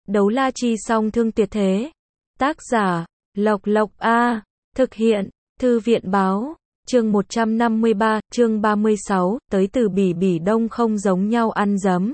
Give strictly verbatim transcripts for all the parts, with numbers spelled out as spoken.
Đấu la chi song thương tuyệt thế. Tác giả, Lộc Lộc A. Thực hiện, Thư viện báo. Chương một trăm năm mươi ba, chương ba mươi sáu, tới từ Bỉ Bỉ Đông không giống nhau ăn dấm.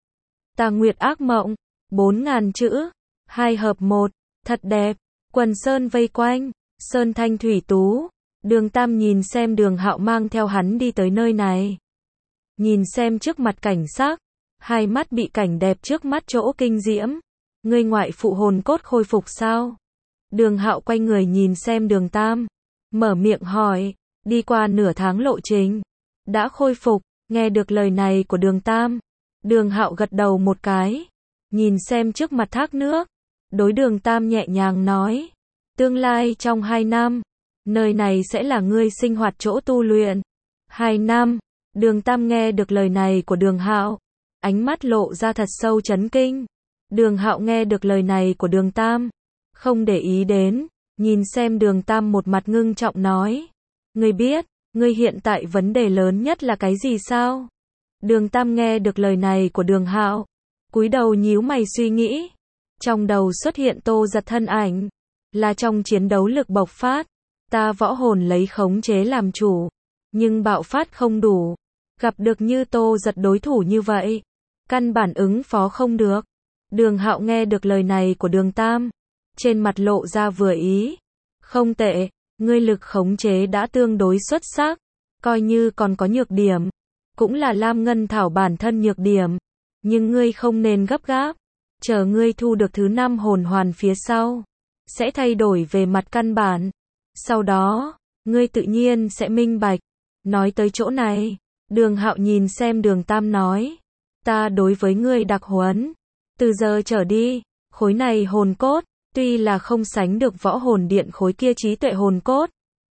Tà Nguyệt ác mộng, bốn ngàn chữ, hai hợp một, thật đẹp, quần sơn vây quanh, sơn thanh thủy tú. Đường Tam nhìn xem Đường Hạo mang theo hắn đi tới nơi này. Nhìn xem trước mặt cảnh sắc, hai mắt bị cảnh đẹp trước mắt chỗ kinh diễm. Ngươi ngoại phụ hồn cốt khôi phục sao? Đường Hạo quay người nhìn xem Đường Tam, mở miệng hỏi, đi qua nửa tháng lộ trình, đã khôi phục. Nghe được lời này của Đường Tam, Đường Hạo gật đầu một cái, nhìn xem trước mặt thác nước, đối Đường Tam nhẹ nhàng nói, tương lai trong hai năm, nơi này sẽ là ngươi sinh hoạt chỗ tu luyện. Hai năm, Đường Tam nghe được lời này của Đường Hạo, ánh mắt lộ ra thật sâu chấn kinh. Đường Hạo nghe được lời này của Đường Tam, không để ý đến, nhìn xem Đường Tam một mặt ngưng trọng nói, ngươi biết, ngươi hiện tại vấn đề lớn nhất là cái gì sao? Đường Tam nghe được lời này của Đường Hạo, cúi đầu nhíu mày suy nghĩ, trong đầu xuất hiện Tô Giật thân ảnh, là trong chiến đấu lực bộc phát, ta võ hồn lấy khống chế làm chủ, nhưng bạo phát không đủ, gặp được như Tô Giật đối thủ như vậy, căn bản ứng phó không được. Đường Hạo nghe được lời này của Đường Tam, trên mặt lộ ra vừa ý, không tệ, ngươi lực khống chế đã tương đối xuất sắc, coi như còn có nhược điểm, cũng là Lam Ngân Thảo bản thân nhược điểm, nhưng ngươi không nên gấp gáp, chờ ngươi thu được thứ năm hồn hoàn phía sau, sẽ thay đổi về mặt căn bản, sau đó, ngươi tự nhiên sẽ minh bạch. Nói tới chỗ này, Đường Hạo nhìn xem Đường Tam nói, ta đối với ngươi đặc huấn, từ giờ trở đi, khối này hồn cốt, tuy là không sánh được võ hồn điện khối kia trí tuệ hồn cốt,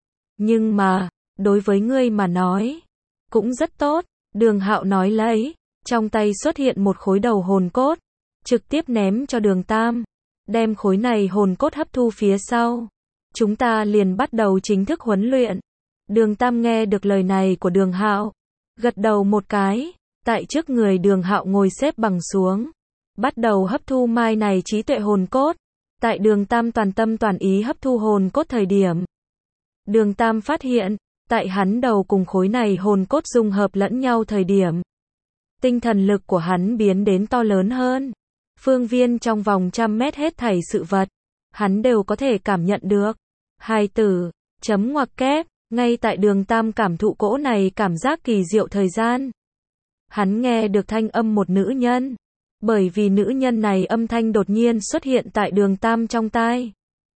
nhưng mà, đối với ngươi mà nói, cũng rất tốt. Đường Hạo nói lấy, trong tay xuất hiện một khối đầu hồn cốt, trực tiếp ném cho Đường Tam, đem khối này hồn cốt hấp thu phía sau, chúng ta liền bắt đầu chính thức huấn luyện. Đường Tam nghe được lời này của Đường Hạo, gật đầu một cái, tại trước người Đường Hạo ngồi xếp bằng xuống, bắt đầu hấp thu mai này trí tuệ hồn cốt. Tại Đường Tam toàn tâm toàn ý hấp thu hồn cốt thời điểm, Đường Tam phát hiện, tại hắn đầu cùng khối này hồn cốt dung hợp lẫn nhau thời điểm, tinh thần lực của hắn biến đến to lớn hơn. Phương viên trong vòng trăm mét hết thảy sự vật, hắn đều có thể cảm nhận được. Hai từ, chấm ngoặc kép, ngay tại Đường Tam cảm thụ cỗ này cảm giác kỳ diệu thời gian. Hắn nghe được thanh âm một nữ nhân. Bởi vì nữ nhân này âm thanh đột nhiên xuất hiện tại Đường Tam trong tai,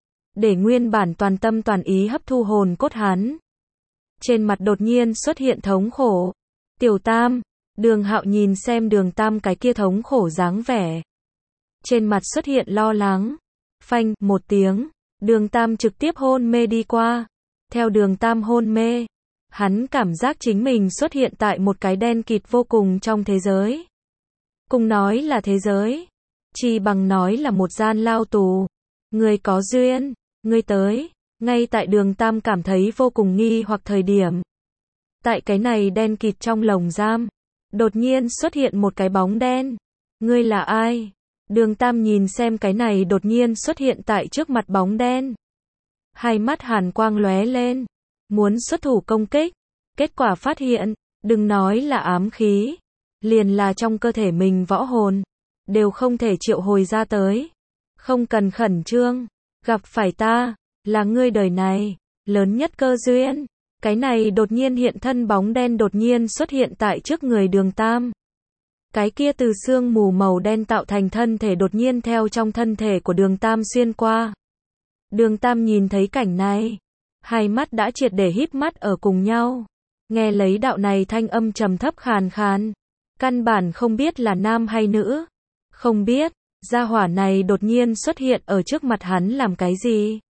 để nguyên bản toàn tâm toàn ý hấp thu hồn cốt hắn, trên mặt đột nhiên xuất hiện thống khổ. Tiểu Tam, Đường Hạo nhìn xem Đường Tam cái kia thống khổ dáng vẻ, trên mặt xuất hiện lo lắng. Phanh, một tiếng, Đường Tam trực tiếp hôn mê đi qua. Theo Đường Tam hôn mê, hắn cảm giác chính mình xuất hiện tại một cái đen kịt vô cùng trong thế giới. Cùng nói là thế giới, chi bằng nói là một gian lao tù. Người có duyên, ngươi tới. Ngay tại Đường Tam cảm thấy vô cùng nghi hoặc thời điểm, tại cái này đen kịt trong lồng giam, đột nhiên xuất hiện một cái bóng đen. Ngươi là ai? Đường Tam nhìn xem cái này đột nhiên xuất hiện tại trước mặt bóng đen, hai mắt hàn quang lóe lên, muốn xuất thủ công kích, kết quả phát hiện, đừng nói là ám khí, liền là trong cơ thể mình võ hồn, đều không thể triệu hồi ra tới. Không cần khẩn trương, gặp phải ta, là ngươi đời này, lớn nhất cơ duyên. Cái này đột nhiên hiện thân bóng đen đột nhiên xuất hiện tại trước người Đường Tam. Cái kia từ sương mù màu đen tạo thành thân thể đột nhiên theo trong thân thể của Đường Tam xuyên qua. Đường Tam nhìn thấy cảnh này, hai mắt đã triệt để híp mắt ở cùng nhau, nghe lấy đạo này thanh âm trầm thấp khàn khàn. Căn bản không biết là nam hay nữ. Không biết, gia hỏa này đột nhiên xuất hiện ở trước mặt hắn làm cái gì?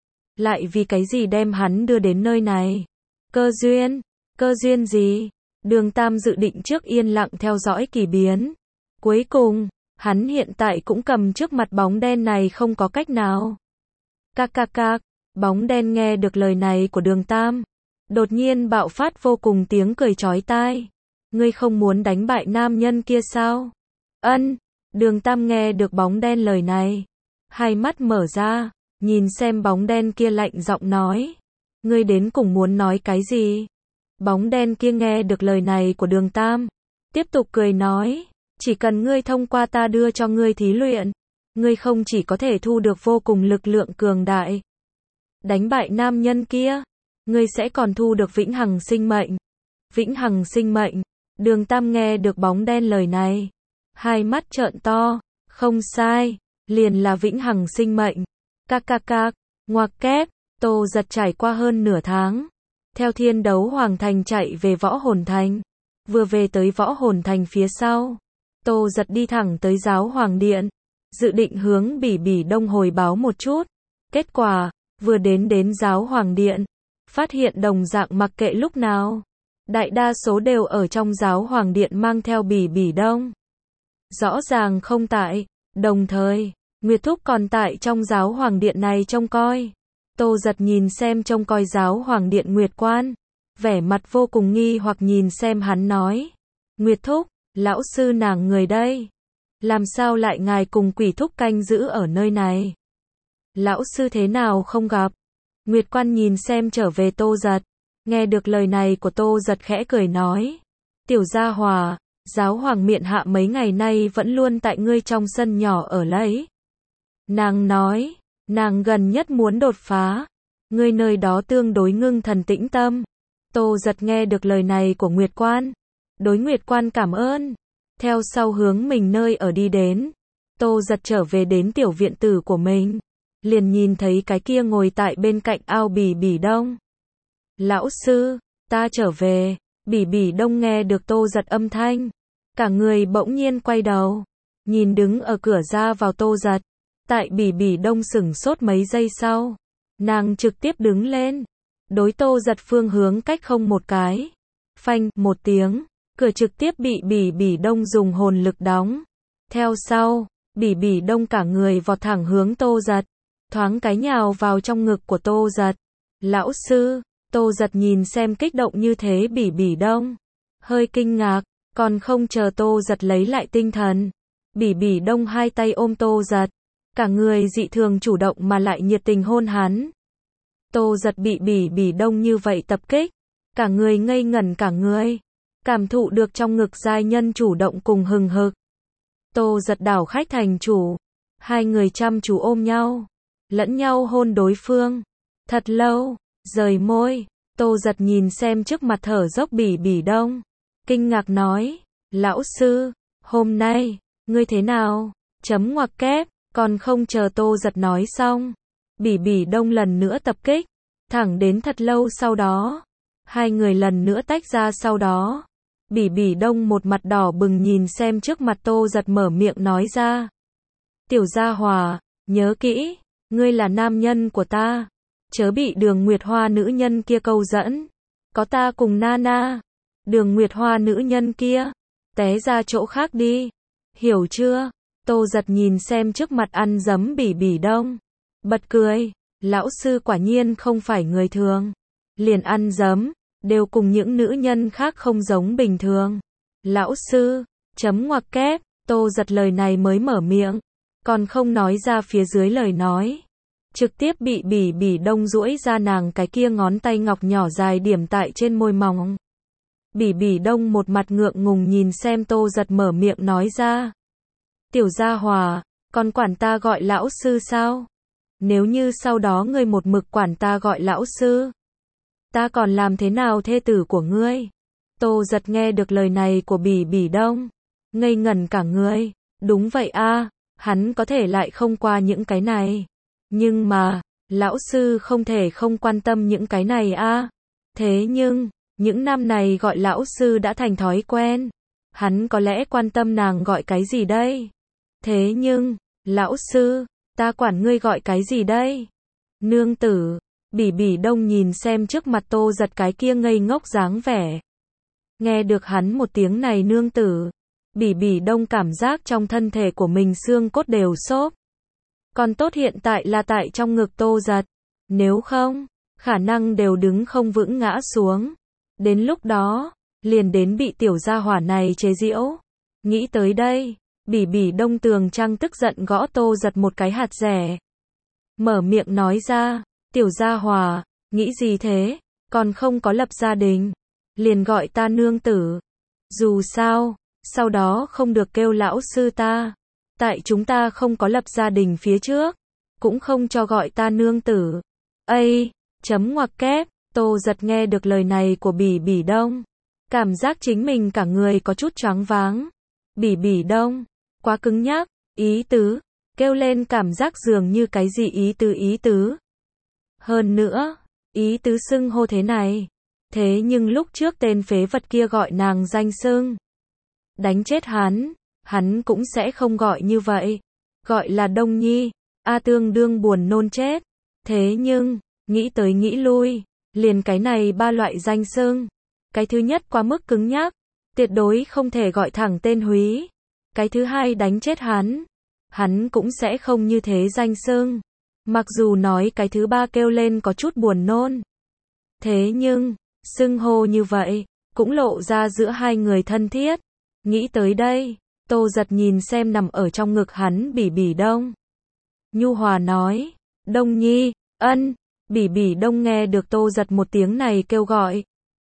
Lại vì cái gì đem hắn đưa đến nơi này? Cơ duyên? Cơ duyên gì? Đường Tam dự định trước yên lặng theo dõi kỳ biến. Cuối cùng, hắn hiện tại cũng cầm trước mặt bóng đen này không có cách nào. Cạc cạc cạc, bóng đen nghe được lời này của Đường Tam, đột nhiên bạo phát vô cùng tiếng cười chói tai. Ngươi không muốn đánh bại nam nhân kia sao? Ân, Đường Tam nghe được bóng đen lời này, hai mắt mở ra, nhìn xem bóng đen kia lạnh giọng nói. Ngươi đến cùng muốn nói cái gì? Bóng đen kia nghe được lời này của Đường Tam, tiếp tục cười nói, chỉ cần ngươi thông qua ta đưa cho ngươi thí luyện, ngươi không chỉ có thể thu được vô cùng lực lượng cường đại, đánh bại nam nhân kia, ngươi sẽ còn thu được vĩnh hằng sinh mệnh. Vĩnh hằng sinh mệnh. Đường Tam nghe được bóng đen lời này, hai mắt trợn to, không sai, liền là vĩnh hằng sinh mệnh. Các các các, ngoặc kép, Tô Giật trải qua hơn nửa tháng, theo Thiên Đấu Hoàng Thành chạy về Võ Hồn Thành. Vừa về tới Võ Hồn Thành phía sau, Tô Giật đi thẳng tới Giáo Hoàng Điện, dự định hướng Bỉ Bỉ Đông hồi báo một chút. Kết quả, vừa đến đến Giáo Hoàng Điện, phát hiện đồng dạng mặc kệ lúc nào, đại đa số đều ở trong Giáo Hoàng Điện mang theo Bỉ Bỉ Đông. Rõ ràng không tại, đồng thời, Nguyệt Thúc còn tại trong Giáo Hoàng Điện này trông coi. Tô Giật nhìn xem trông coi Giáo Hoàng Điện Nguyệt Quan, vẻ mặt vô cùng nghi hoặc nhìn xem hắn nói. Nguyệt Thúc, lão sư nàng người đây. Làm sao lại ngài cùng Quỷ Thúc canh giữ ở nơi này? Lão sư thế nào không gặp? Nguyệt Quan nhìn xem trở về Tô Giật, nghe được lời này của Tô Giật khẽ cười nói. Tiểu gia hòa, Giáo Hoàng miện hạ mấy ngày nay vẫn luôn tại ngươi trong sân nhỏ ở lấy. Nàng nói, nàng gần nhất muốn đột phá, ngươi nơi đó tương đối ngưng thần tĩnh tâm. Tô Giật nghe được lời này của Nguyệt Quan, đối Nguyệt Quan cảm ơn, theo sau hướng mình nơi ở đi đến. Tô Giật trở về đến tiểu viện tử của mình, liền nhìn thấy cái kia ngồi tại bên cạnh ao Bỉ Bỉ Đông. Lão sư, ta trở về. Bỉ Bỉ Đông nghe được Tô Giật âm thanh, cả người bỗng nhiên quay đầu, nhìn đứng ở cửa ra vào Tô Giật. Tại Bỉ Bỉ Đông sửng sốt mấy giây sau, nàng trực tiếp đứng lên, đối Tô Giật phương hướng cách không một cái. Phanh, một tiếng, cửa trực tiếp bị Bỉ Bỉ Đông dùng hồn lực đóng. Theo sau, Bỉ Bỉ Đông cả người vọt thẳng hướng Tô Giật, thoáng cái nhào vào trong ngực của Tô Giật. Lão sư, Tô Giật nhìn xem kích động như thế Bỉ Bỉ Đông, hơi kinh ngạc, còn không chờ Tô Giật lấy lại tinh thần. Bỉ Bỉ Đông hai tay ôm Tô Giật, cả người dị thường chủ động mà lại nhiệt tình hôn hắn. Tô Giật bị Bỉ Bỉ Đông như vậy tập kích, cả người ngây ngẩn cả người, cảm thụ được trong ngực giai nhân chủ động cùng hừng hực. Tô Giật đảo khách thành chủ, hai người chăm chú ôm nhau, lẫn nhau hôn đối phương, thật lâu, rời môi. Tô Giật nhìn xem trước mặt thở dốc Bỉ Bỉ Đông, kinh ngạc nói, lão sư, hôm nay, ngươi thế nào? Chấm ngoặc kép, còn không chờ Tô Giật nói xong, Bỉ Bỉ Đông lần nữa tập kích, thẳng đến thật lâu sau đó, hai người lần nữa tách ra sau đó. Bỉ Bỉ Đông một mặt đỏ bừng nhìn xem trước mặt Tô Giật mở miệng nói ra. Tiểu gia hòa, nhớ kỹ, ngươi là nam nhân của ta, chớ bị Đường Nguyệt Hoa nữ nhân kia câu dẫn, có ta cùng Nana, Đường Nguyệt Hoa nữ nhân kia, té ra chỗ khác đi, hiểu chưa? Tô Giật nhìn xem trước mặt ăn dấm Bỉ Bỉ Đông, bật cười, lão sư quả nhiên không phải người thường, liền ăn dấm, đều cùng những nữ nhân khác không giống bình thường. Lão sư, chấm ngoặc kép, Tô Giật lời này mới mở miệng, còn không nói ra phía dưới lời nói, trực tiếp bị Bỉ Bỉ Đông duỗi ra nàng cái kia ngón tay ngọc nhỏ dài điểm tại trên môi mỏng. Bỉ Bỉ Đông một mặt ngượng ngùng nhìn xem Tô Giật mở miệng nói ra. Tiểu gia hòa, còn quản ta gọi lão sư sao? Nếu như sau đó ngươi một mực quản ta gọi lão sư, ta còn làm thế nào thê tử của ngươi? Tô Giật nghe được lời này của Bỉ Bỉ Đông, ngây ngẩn cả người. Đúng vậy a, hắn có thể lại không qua những cái này, nhưng mà, lão sư không thể không quan tâm những cái này a. Thế nhưng, những năm này gọi lão sư đã thành thói quen, hắn có lẽ quan tâm nàng gọi cái gì đây? Thế nhưng, lão sư, ta quản ngươi gọi cái gì đây? Nương tử. Bỉ Bỉ Đông nhìn xem trước mặt Tô Giật cái kia ngây ngốc dáng vẻ. Nghe được hắn một tiếng này nương tử, Bỉ Bỉ Đông cảm giác trong thân thể của mình xương cốt đều xốp. Còn tốt hiện tại là tại trong ngực Tô Giật, nếu không, khả năng đều đứng không vững ngã xuống. Đến lúc đó, liền đến bị tiểu gia hỏa này chế giễu. Nghĩ tới đây, Bỉ bỉ Đông Tường Trăng tức giận gõ Tô Giật một cái hạt rẻ. Mở miệng nói ra, tiểu gia hòa, nghĩ gì thế, còn không có lập gia đình, liền gọi ta nương tử. Dù sao, sau đó không được kêu lão sư ta, tại chúng ta không có lập gia đình phía trước, cũng không cho gọi ta nương tử. Ây, chấm ngoặc kép, Tô Giật nghe được lời này của bỉ bỉ Đông, cảm giác chính mình cả người có chút choáng váng. Bỉ bỉ Đông, quá cứng nhắc, ý tứ, kêu lên cảm giác dường như cái gì ý tứ ý tứ. Hơn nữa, ý tứ xưng hô thế này. Thế nhưng lúc trước tên phế vật kia gọi nàng danh xưng. Đánh chết hắn, hắn cũng sẽ không gọi như vậy. Gọi là Đông Nhi, A tương đương buồn nôn chết. Thế nhưng, nghĩ tới nghĩ lui, liền cái này ba loại danh xưng. Cái thứ nhất quá mức cứng nhắc, tuyệt đối không thể gọi thẳng tên húy. Cái thứ hai đánh chết hắn, hắn cũng sẽ không như thế danh xưng. Mặc dù nói cái thứ ba kêu lên có chút buồn nôn. Thế nhưng, xưng hô như vậy, cũng lộ ra giữa hai người thân thiết. Nghĩ tới đây, Tô Giật nhìn xem nằm ở trong ngực hắn bỉ bỉ Đông. Nhu hòa nói, Đông Nhi, ân, bỉ bỉ Đông nghe được Tô Giật một tiếng này kêu gọi.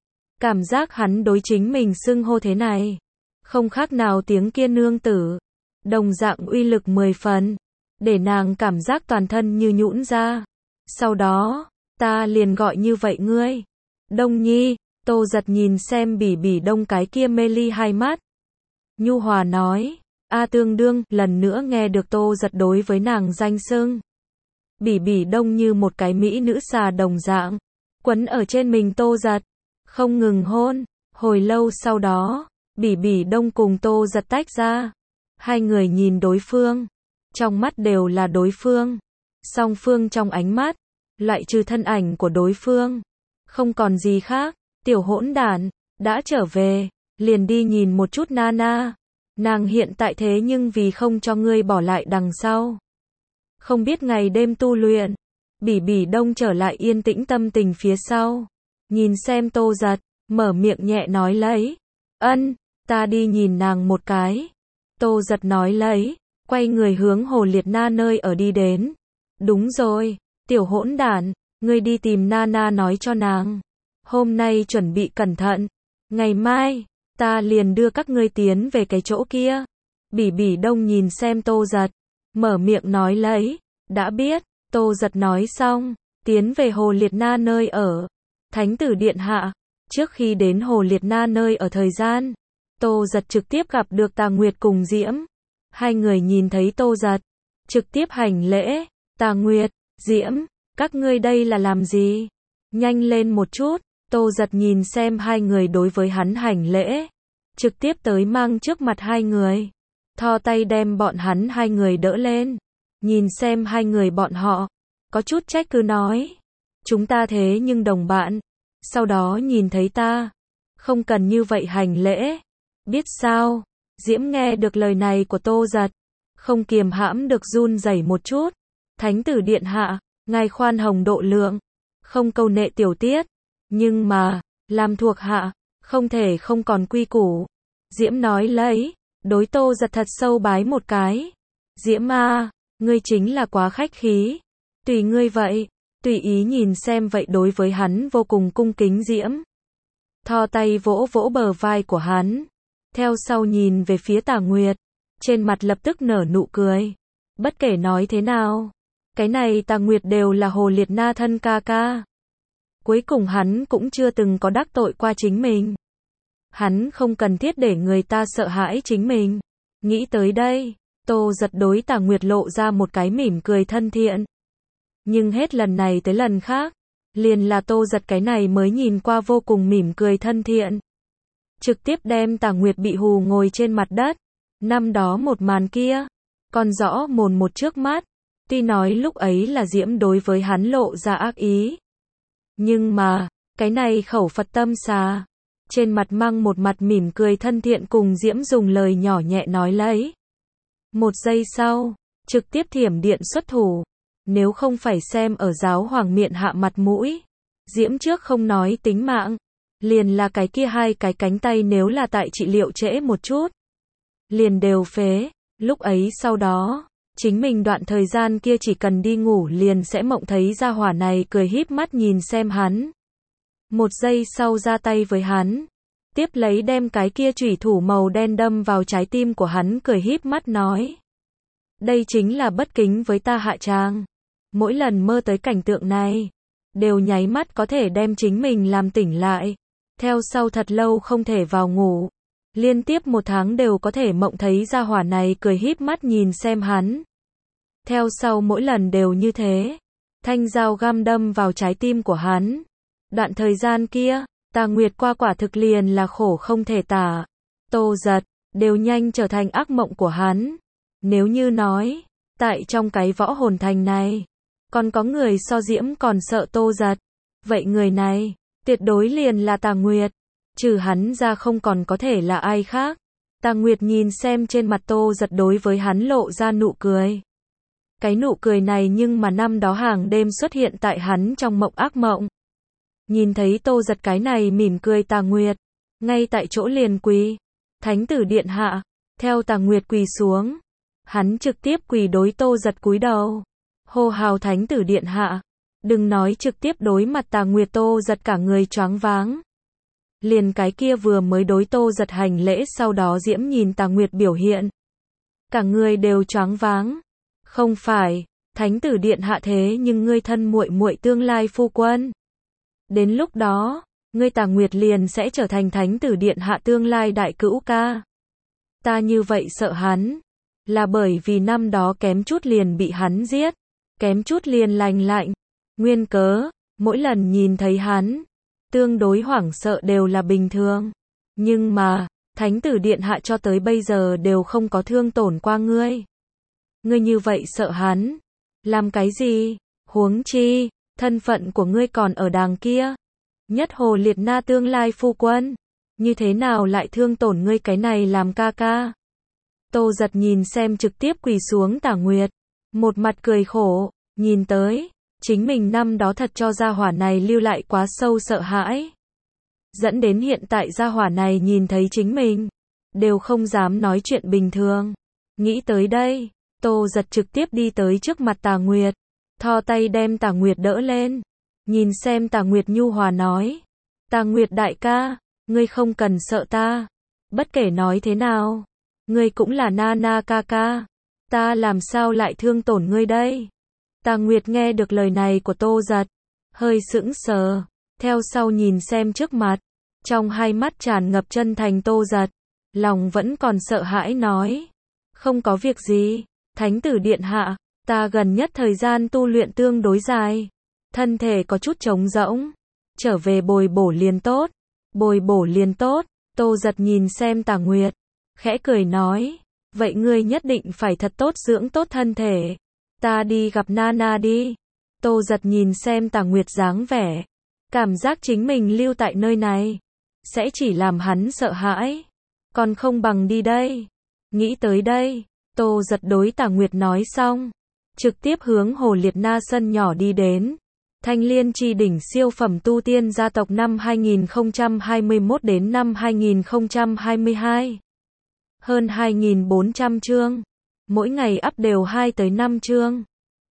Cảm giác hắn đối chính mình xưng hô thế này, không khác nào tiếng kia nương tử. Đồng dạng uy lực mười phần, để nàng cảm giác toàn thân như nhũn ra. Sau đó, ta liền gọi như vậy ngươi. Đông Nhi, Tô Giật nhìn xem bỉ bỉ Đông cái kia mê ly hai mắt. Nhu hòa nói, A tương đương, lần nữa nghe được Tô Giật đối với nàng danh xưng. Bỉ bỉ Đông như một cái mỹ nữ xà đồng dạng, quấn ở trên mình Tô Giật, không ngừng hôn. Hồi lâu sau đó, bỉ bỉ Đông cùng Tô Giật tách ra. Hai người nhìn đối phương, trong mắt đều là đối phương. Song phương trong ánh mắt, loại trừ thân ảnh của đối phương, không còn gì khác. Tiểu hỗn đản, đã trở về, liền đi nhìn một chút Nana. Nàng hiện tại thế nhưng vì không cho ngươi bỏ lại đằng sau. Không biết ngày đêm tu luyện. Bỉ bỉ Đông trở lại yên tĩnh tâm tình phía sau. Nhìn xem Tô Giật, mở miệng nhẹ nói lấy. Ân, ta đi nhìn nàng một cái. Tô Giật nói lấy, quay người hướng Hồ Liệt Na nơi ở đi đến. Đúng rồi, tiểu hỗn đản, ngươi đi tìm Nana nói cho nàng. Hôm nay chuẩn bị cẩn thận, ngày mai, ta liền đưa các ngươi tiến về cái chỗ kia. Bỉ bỉ Đông nhìn xem Tô Giật, mở miệng nói lấy, đã biết. Tô Giật nói xong, tiến về Hồ Liệt Na nơi ở. Thánh tử điện hạ, trước khi đến Hồ Liệt Na nơi ở thời gian, Tô Giật trực tiếp gặp được Tà Nguyệt cùng Diễm. Hai người nhìn thấy Tô Giật, trực tiếp hành lễ. Tà Nguyệt, Diễm, các ngươi đây là làm gì? Nhanh lên một chút. Tô Giật nhìn xem hai người đối với hắn hành lễ, trực tiếp tới mang trước mặt hai người, thò tay đem bọn hắn hai người đỡ lên. Nhìn xem hai người bọn họ, có chút trách cứ nói, chúng ta thế nhưng đồng bạn, sau đó nhìn thấy ta, không cần như vậy hành lễ, biết sao? Diễm nghe được lời này của Tô Giật, không kiềm hãm được run rẩy một chút. Thánh tử điện hạ, ngài khoan hồng độ lượng, không câu nệ tiểu tiết, nhưng mà, làm thuộc hạ, không thể không còn quy củ. Diễm nói lấy, đối Tô Giật thật sâu bái một cái. Diễm a, ngươi chính là quá khách khí. Tùy ngươi vậy, tùy ý nhìn xem vậy đối với hắn vô cùng cung kính Diễm. Thò tay vỗ vỗ bờ vai của hắn, theo sau nhìn về phía Tà Nguyệt, trên mặt lập tức nở nụ cười. Bất kể nói thế nào, cái này Tà Nguyệt đều là Hồ Liệt Na thân ca ca. Cuối cùng hắn cũng chưa từng có đắc tội qua chính mình. Hắn không cần thiết để người ta sợ hãi chính mình. Nghĩ tới đây, Tô Giật đối Tà Nguyệt lộ ra một cái mỉm cười thân thiện. Nhưng hết lần này tới lần khác, liền là Tô Giật cái này mới nhìn qua vô cùng mỉm cười thân thiện. Trực tiếp đem Tà Nguyệt bị hù ngồi trên mặt đất. Năm đó một màn kia, còn rõ mồn một trước mắt. Tuy nói lúc ấy là Diễm đối với hắn lộ ra ác ý. Nhưng mà, cái này khẩu Phật tâm xà, trên mặt mang một mặt mỉm cười thân thiện cùng Diễm dùng lời nhỏ nhẹ nói lấy. Một giây sau, trực tiếp thiểm điện xuất thủ. Nếu không phải xem ở giáo hoàng miện hạ mặt mũi, Diễm trước không nói tính mạng, liền là cái kia hai cái cánh tay nếu là tại trị liệu trễ một chút, liền đều phế. Lúc ấy sau đó, chính mình đoạn thời gian kia chỉ cần đi ngủ liền sẽ mộng thấy gia hỏa này cười híp mắt nhìn xem hắn. Một giây sau ra tay với hắn, tiếp lấy đem cái kia chủy thủ màu đen đâm vào trái tim của hắn cười híp mắt nói. Đây chính là bất kính với ta hạ tràng. Mỗi lần mơ tới cảnh tượng này, đều nháy mắt có thể đem chính mình làm tỉnh lại. Theo sau thật lâu không thể vào ngủ. Liên tiếp một tháng đều có thể mộng thấy gia hỏa này cười híp mắt nhìn xem hắn. Theo sau mỗi lần đều như thế. Thanh dao găm đâm vào trái tim của hắn. Đoạn thời gian kia, Tà Nguyệt qua quả thực liền là khổ không thể tả. Tô Giật, đều nhanh trở thành ác mộng của hắn. Nếu như nói, tại trong cái võ hồn thành này, còn có người so diễm còn sợ Tô Giật. Vậy người này, tuyệt đối liền là Tà Nguyệt. Trừ hắn ra không còn có thể là ai khác. Tà Nguyệt nhìn xem trên mặt Tô Giật đối với hắn lộ ra nụ cười. Cái nụ cười này nhưng mà năm đó hàng đêm xuất hiện tại hắn trong mộng ác mộng. Nhìn thấy Tô Giật cái này mỉm cười Tà Nguyệt, ngay tại chỗ liền quỳ. Thánh tử điện hạ, theo Tà Nguyệt quỳ xuống, hắn trực tiếp quỳ đối Tô Giật cúi đầu. Hô hào thánh tử điện hạ, đừng nói trực tiếp đối mặt Tà Nguyệt, Tô Giật cả người choáng váng. Liền cái kia vừa mới đối Tô Giật hành lễ sau đó diễm nhìn Tà Nguyệt biểu hiện. Cả người đều choáng váng. Không phải, thánh tử điện hạ thế nhưng ngươi thân muội muội tương lai phu quân. Đến lúc đó, ngươi Tà Nguyệt liền sẽ trở thành thánh tử điện hạ tương lai đại cữu ca. Ta như vậy sợ hắn, là bởi vì năm đó kém chút liền bị hắn giết, kém chút liền lành lạnh. Nguyên cớ, mỗi lần nhìn thấy hắn, tương đối hoảng sợ đều là bình thường. Nhưng mà, thánh tử điện hạ cho tới bây giờ đều không có thương tổn qua ngươi. Ngươi như vậy sợ hắn, làm cái gì? Huống chi, thân phận của ngươi còn ở đàng kia. Nhất hồ liệt na tương lai phu quân, như thế nào lại thương tổn ngươi cái này làm ca ca? Tô Giật nhìn xem trực tiếp quỳ xuống Tà Nguyệt, một mặt cười khổ, nhìn tới, chính mình năm đó thật cho gia hỏa này lưu lại quá sâu sợ hãi. Dẫn đến hiện tại gia hỏa này nhìn thấy chính mình, đều không dám nói chuyện bình thường. Nghĩ tới đây, Tô Giật trực tiếp đi tới trước mặt Tà Nguyệt, thò tay đem Tà Nguyệt đỡ lên, nhìn xem Tà Nguyệt nhu hòa nói. Tà Nguyệt đại ca, ngươi không cần sợ ta, bất kể nói thế nào, ngươi cũng là na na ca ca, ta làm sao lại thương tổn ngươi đây? Tà Nguyệt nghe được lời này của Tô Giật, hơi sững sờ, theo sau nhìn xem trước mặt, trong hai mắt tràn ngập chân thành Tô Giật, lòng vẫn còn sợ hãi nói. Không có việc gì, thánh tử điện hạ, ta gần nhất thời gian tu luyện tương đối dài, thân thể có chút trống rỗng, trở về bồi bổ liền tốt, bồi bổ liền tốt. Tô Giật nhìn xem Tà Nguyệt, khẽ cười nói, vậy ngươi nhất định phải thật tốt dưỡng tốt thân thể, ta đi gặp Nana đi. Tô Giật nhìn xem Tà Nguyệt dáng vẻ, cảm giác chính mình lưu tại nơi này, sẽ chỉ làm hắn sợ hãi, còn không bằng đi đây. Nghĩ tới đây, Tô Giật đối Tà Nguyệt nói xong, trực tiếp hướng Hồ Liệt Na sân nhỏ đi đến. Thanh Liên Chi đỉnh siêu phẩm tu tiên gia tộc năm hai nghìn không trăm hai mươi mốt đến năm hai nghìn không trăm hai mươi hai. Hơn hai nghìn bốn trăm chương, mỗi ngày up đều hai tới năm chương.